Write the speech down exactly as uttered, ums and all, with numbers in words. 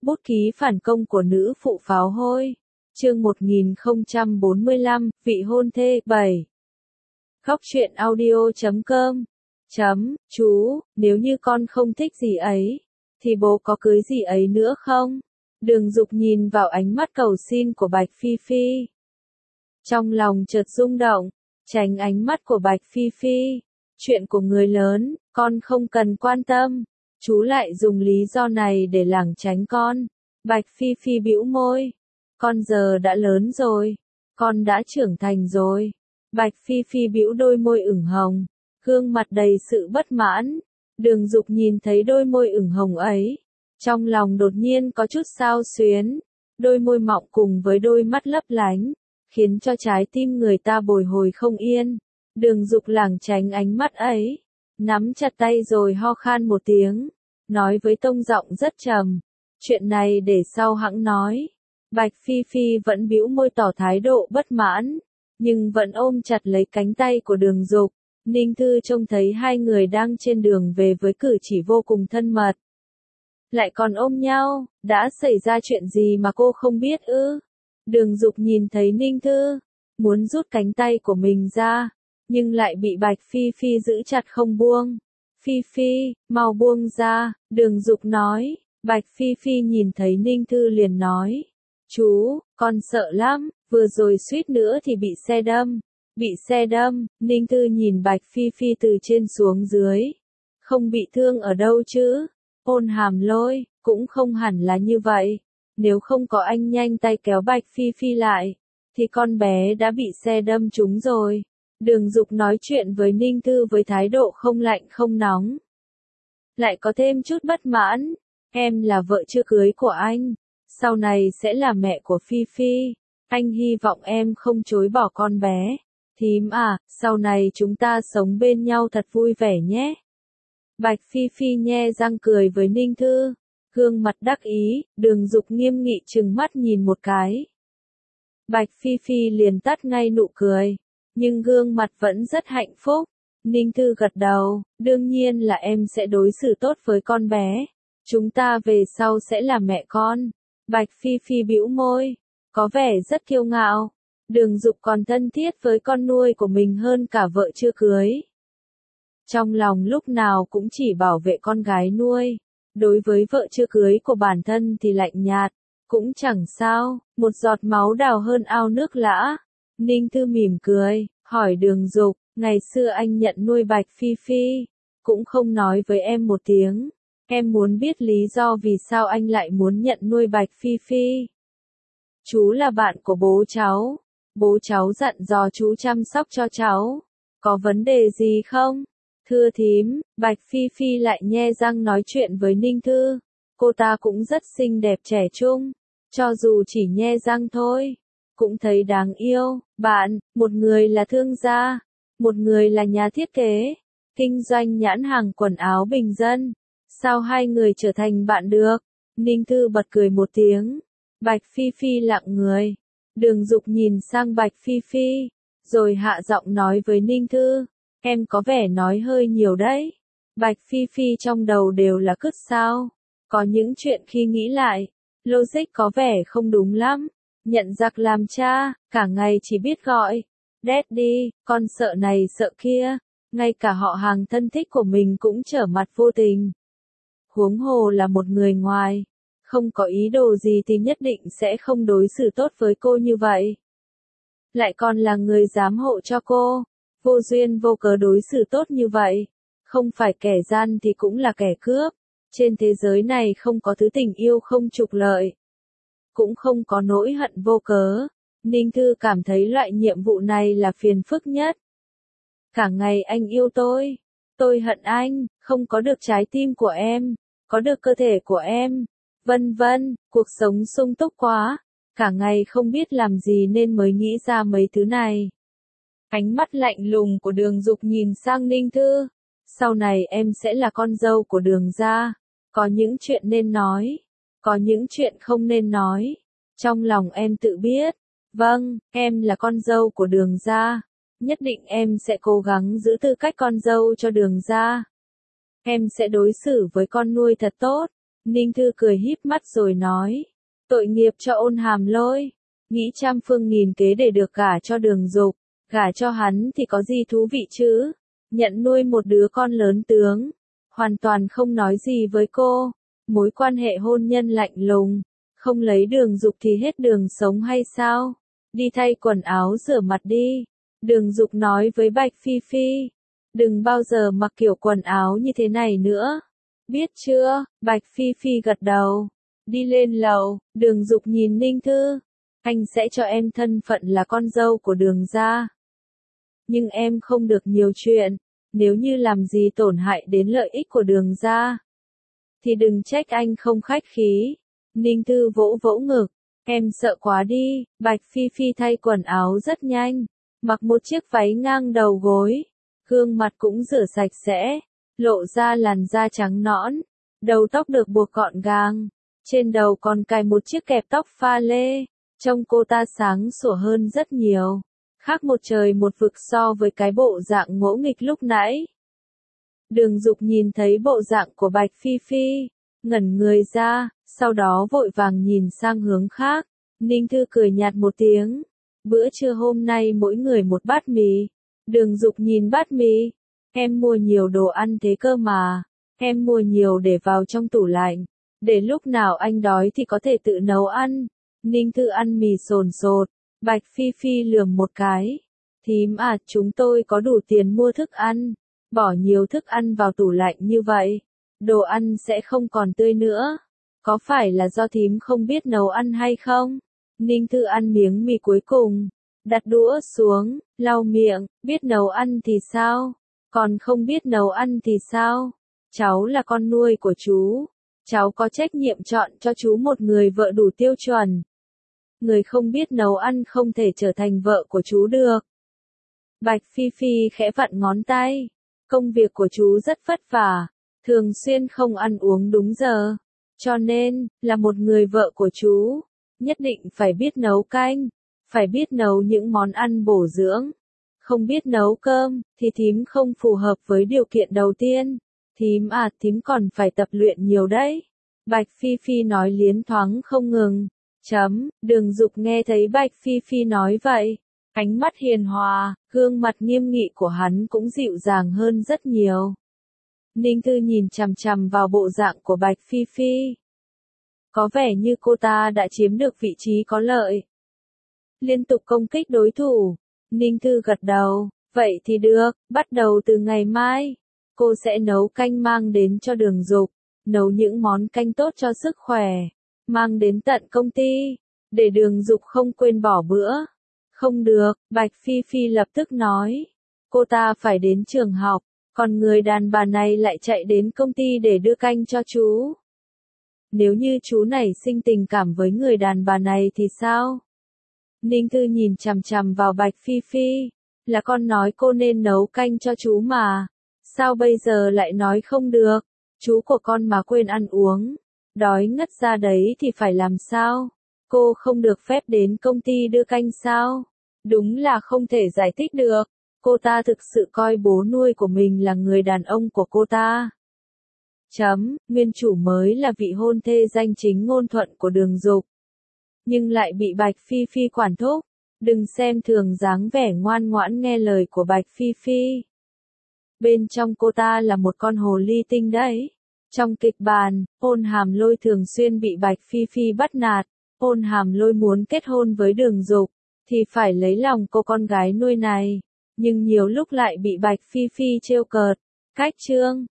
Bút ký phản công của nữ phụ pháo hôi. Chương một nghìn không trăm bốn mươi lăm, vị hôn thê, bảy. Khóc chuyện audio chấm com. Chấm, chú, nếu như con không thích gì ấy, thì bố có cưới gì ấy nữa không? Đường Dục nhìn vào ánh mắt cầu xin của Bạch Phi Phi. Trong lòng chợt rung động, tránh ánh mắt của Bạch Phi Phi. Chuyện của người lớn, con không cần quan tâm. Chú lại dùng lý do này để lảng tránh con. Bạch Phi Phi bĩu môi. Con giờ đã lớn rồi. Con đã trưởng thành rồi. Bạch Phi Phi bĩu đôi môi ửng hồng. Gương mặt đầy sự bất mãn. Đường Dục nhìn thấy đôi môi ửng hồng ấy. Trong lòng đột nhiên có chút xao xuyến. Đôi môi mọng cùng với đôi mắt lấp lánh. Khiến cho trái tim người ta bồi hồi không yên. Đường Dục lảng tránh ánh mắt ấy. Nắm chặt tay rồi ho khan một tiếng. Nói với tông giọng rất trầm. Chuyện này để sau hẵng nói. Bạch Phi Phi vẫn bĩu môi tỏ thái độ bất mãn. Nhưng vẫn ôm chặt lấy cánh tay của Đường Dục. Ninh Thư trông thấy hai người đang trên đường về với cử chỉ vô cùng thân mật. Lại còn ôm nhau, đã xảy ra chuyện gì mà cô không biết ư? Đường Dục nhìn thấy Ninh Thư, muốn rút cánh tay của mình ra, nhưng lại bị Bạch Phi Phi giữ chặt không buông. Phi Phi, mau buông ra, Đường Dục nói. Bạch Phi Phi nhìn thấy Ninh Thư liền nói. Chú, con sợ lắm, vừa rồi suýt nữa thì bị xe đâm. Bị xe đâm, Ninh Thư nhìn Bạch Phi Phi từ trên xuống dưới. Không bị thương ở đâu chứ? Ôn Hàm Lôi, cũng không hẳn là như vậy. Nếu không có anh nhanh tay kéo Bạch Phi Phi lại, thì con bé đã bị xe đâm trúng rồi. Đường Dục nói chuyện với Ninh Thư với thái độ không lạnh không nóng. Lại có thêm chút bất mãn. Em là vợ chưa cưới của anh. Sau này sẽ là mẹ của Phi Phi. Anh hy vọng em không chối bỏ con bé. Thím à, sau này chúng ta sống bên nhau thật vui vẻ nhé. Bạch Phi Phi nhe răng cười với Ninh Thư. Gương mặt đắc ý, Đường Dục nghiêm nghị trừng mắt nhìn một cái. Bạch Phi Phi liền tắt ngay nụ cười. Nhưng gương mặt vẫn rất hạnh phúc. Ninh Thư gật đầu, đương nhiên là em sẽ đối xử tốt với con bé. Chúng ta về sau sẽ là mẹ con. Bạch Phi Phi bĩu môi, có vẻ rất kiêu ngạo. Đường Dục còn thân thiết với con nuôi của mình hơn cả vợ chưa cưới. Trong lòng lúc nào cũng chỉ bảo vệ con gái nuôi. Đối với vợ chưa cưới của bản thân thì lạnh nhạt. Cũng chẳng sao, một giọt máu đào hơn ao nước lã. Ninh Thư mỉm cười, hỏi Đường Dục, ngày xưa anh nhận nuôi Bạch Phi Phi. Cũng không nói với em một tiếng. Em muốn biết lý do vì sao anh lại muốn nhận nuôi Bạch Phi Phi. Chú là bạn của bố cháu. Bố cháu dặn dò chú chăm sóc cho cháu. Có vấn đề gì không? Thưa thím, Bạch Phi Phi lại nhe răng nói chuyện với Ninh Thư. Cô ta cũng rất xinh đẹp trẻ trung. Cho dù chỉ nhe răng thôi, cũng thấy đáng yêu. Bạn, một người là thương gia, một người là nhà thiết kế, kinh doanh nhãn hàng quần áo bình dân. Sao hai người trở thành bạn được? Ninh Thư bật cười một tiếng. Bạch Phi Phi lặng người. Đường Dục nhìn sang Bạch Phi Phi, rồi hạ giọng nói với Ninh Thư. Em có vẻ nói hơi nhiều đấy. Bạch Phi Phi trong đầu đều là cứt sao. Có những chuyện khi nghĩ lại, logic có vẻ không đúng lắm. Nhận giặc làm cha, cả ngày chỉ biết gọi Daddy, con sợ này sợ kia. Ngay cả họ hàng thân thích của mình cũng trở mặt vô tình. Huống hồ là một người ngoài. Không có ý đồ gì thì nhất định sẽ không đối xử tốt với cô như vậy. Lại còn là người giám hộ cho cô. Vô duyên vô cớ đối xử tốt như vậy. Không phải kẻ gian thì cũng là kẻ cướp. Trên thế giới này không có thứ tình yêu không trục lợi. Cũng không có nỗi hận vô cớ. Ninh Thư cảm thấy loại nhiệm vụ này là phiền phức nhất. Cả ngày anh yêu tôi. Tôi hận anh, không có được trái tim của em. Có được cơ thể của em. Vân vân, cuộc sống sung túc quá. Cả ngày không biết làm gì nên mới nghĩ ra mấy thứ này. Ánh mắt lạnh lùng của Đường Dục nhìn sang Ninh Thư. Sau này em sẽ là con dâu của Đường gia. Có những chuyện nên nói. Có những chuyện không nên nói. Trong lòng em tự biết. Vâng, em là con dâu của Đường gia. Nhất định em sẽ cố gắng giữ tư cách con dâu cho Đường gia. Em sẽ đối xử với con nuôi thật tốt. Ninh Thư cười híp mắt rồi nói. Tội nghiệp cho Ôn Hàm Lôi. Nghĩ trăm phương nghìn kế để được gả cho Đường Dục. Gả cho hắn thì có gì thú vị chứ? Nhận nuôi một đứa con lớn tướng. Hoàn toàn không nói gì với cô. Mối quan hệ hôn nhân lạnh lùng. Không lấy Đường Dục thì hết đường sống hay sao? Đi thay quần áo rửa mặt đi. Đường Dục nói với Bạch Phi Phi. Đừng bao giờ mặc kiểu quần áo như thế này nữa. Biết chưa? Bạch Phi Phi gật đầu. Đi lên lầu, Đường Dục nhìn Ninh Thư. Anh sẽ cho em thân phận là con dâu của Đường gia. Nhưng em không được nhiều chuyện. Nếu như làm gì tổn hại đến lợi ích của Đường gia, thì đừng trách anh không khách khí. Ninh Thư vỗ vỗ ngực. Em sợ quá đi. Bạch Phi Phi thay quần áo rất nhanh. Mặc một chiếc váy ngang đầu gối. Gương mặt cũng rửa sạch sẽ. Lộ ra làn da trắng nõn. Đầu tóc được buộc gọn gàng. Trên đầu còn cài một chiếc kẹp tóc pha lê. Trông cô ta sáng sủa hơn rất nhiều. Khác một trời một vực so với cái bộ dạng ngỗ nghịch lúc nãy. Đường Dục nhìn thấy bộ dạng của Bạch Phi Phi. Ngẩn người ra. Sau đó vội vàng nhìn sang hướng khác. Ninh Thư cười nhạt một tiếng. Bữa trưa hôm nay mỗi người một bát mì. Đường Dục nhìn bát mì. Em mua nhiều đồ ăn thế cơ mà. Em mua nhiều để vào trong tủ lạnh. Để lúc nào anh đói thì có thể tự nấu ăn. Ninh Thư ăn mì sồn sột. Bạch Phi Phi lườm một cái. Thím à, chúng tôi có đủ tiền mua thức ăn. Bỏ nhiều thức ăn vào tủ lạnh như vậy. Đồ ăn sẽ không còn tươi nữa. Có phải là do thím không biết nấu ăn hay không? Ninh Thư ăn miếng mì cuối cùng. Đặt đũa xuống, lau miệng. Biết nấu ăn thì sao? Còn không biết nấu ăn thì sao? Cháu là con nuôi của chú. Cháu có trách nhiệm chọn cho chú một người vợ đủ tiêu chuẩn. Người không biết nấu ăn không thể trở thành vợ của chú được. Bạch Phi Phi khẽ vặn ngón tay. Công việc của chú rất vất vả. Thường xuyên không ăn uống đúng giờ. Cho nên, là một người vợ của chú. Nhất định phải biết nấu canh. Phải biết nấu những món ăn bổ dưỡng. Không biết nấu cơm, thì thím không phù hợp với điều kiện đầu tiên. Thím à, thím còn phải tập luyện nhiều đấy. Bạch Phi Phi nói liến thoáng không ngừng. Chấm, Đường Dục nghe thấy Bạch Phi Phi nói vậy. Ánh mắt hiền hòa, gương mặt nghiêm nghị của hắn cũng dịu dàng hơn rất nhiều. Ninh Thư nhìn chằm chằm vào bộ dạng của Bạch Phi Phi. Có vẻ như cô ta đã chiếm được vị trí có lợi. Liên tục công kích đối thủ. Ninh Thư gật đầu. Vậy thì được, bắt đầu từ ngày mai. Cô sẽ nấu canh mang đến cho Đường Dục. Nấu những món canh tốt cho sức khỏe. Mang đến tận công ty. Để Đường Dục không quên bỏ bữa. Không được, Bạch Phi Phi lập tức nói. Cô ta phải đến trường học. Còn người đàn bà này lại chạy đến công ty để đưa canh cho chú. Nếu như chú nảy sinh tình cảm với người đàn bà này thì sao? Ninh Thư nhìn chằm chằm vào Bạch Phi Phi. Là con nói cô nên nấu canh cho chú mà. Sao bây giờ lại nói không được? Chú của con mà quên ăn uống. Đói ngất ra đấy thì phải làm sao? Cô không được phép đến công ty đưa canh sao? Đúng là không thể giải thích được. Cô ta thực sự coi bố nuôi của mình là người đàn ông của cô ta. Chấm, nguyên chủ mới là vị hôn thê danh chính ngôn thuận của Đường Dục. Nhưng lại bị Bạch Phi Phi quản thúc. Đừng xem thường dáng vẻ ngoan ngoãn nghe lời của Bạch Phi Phi. Bên trong cô ta là một con hồ ly tinh đấy. Trong kịch bản, Ôn Hàm Lôi thường xuyên bị Bạch Phi Phi bắt nạt. Ôn Hàm Lôi muốn kết hôn với Đường Dục, thì phải lấy lòng cô con gái nuôi này. Nhưng nhiều lúc lại bị Bạch Phi Phi trêu cợt. Cách chương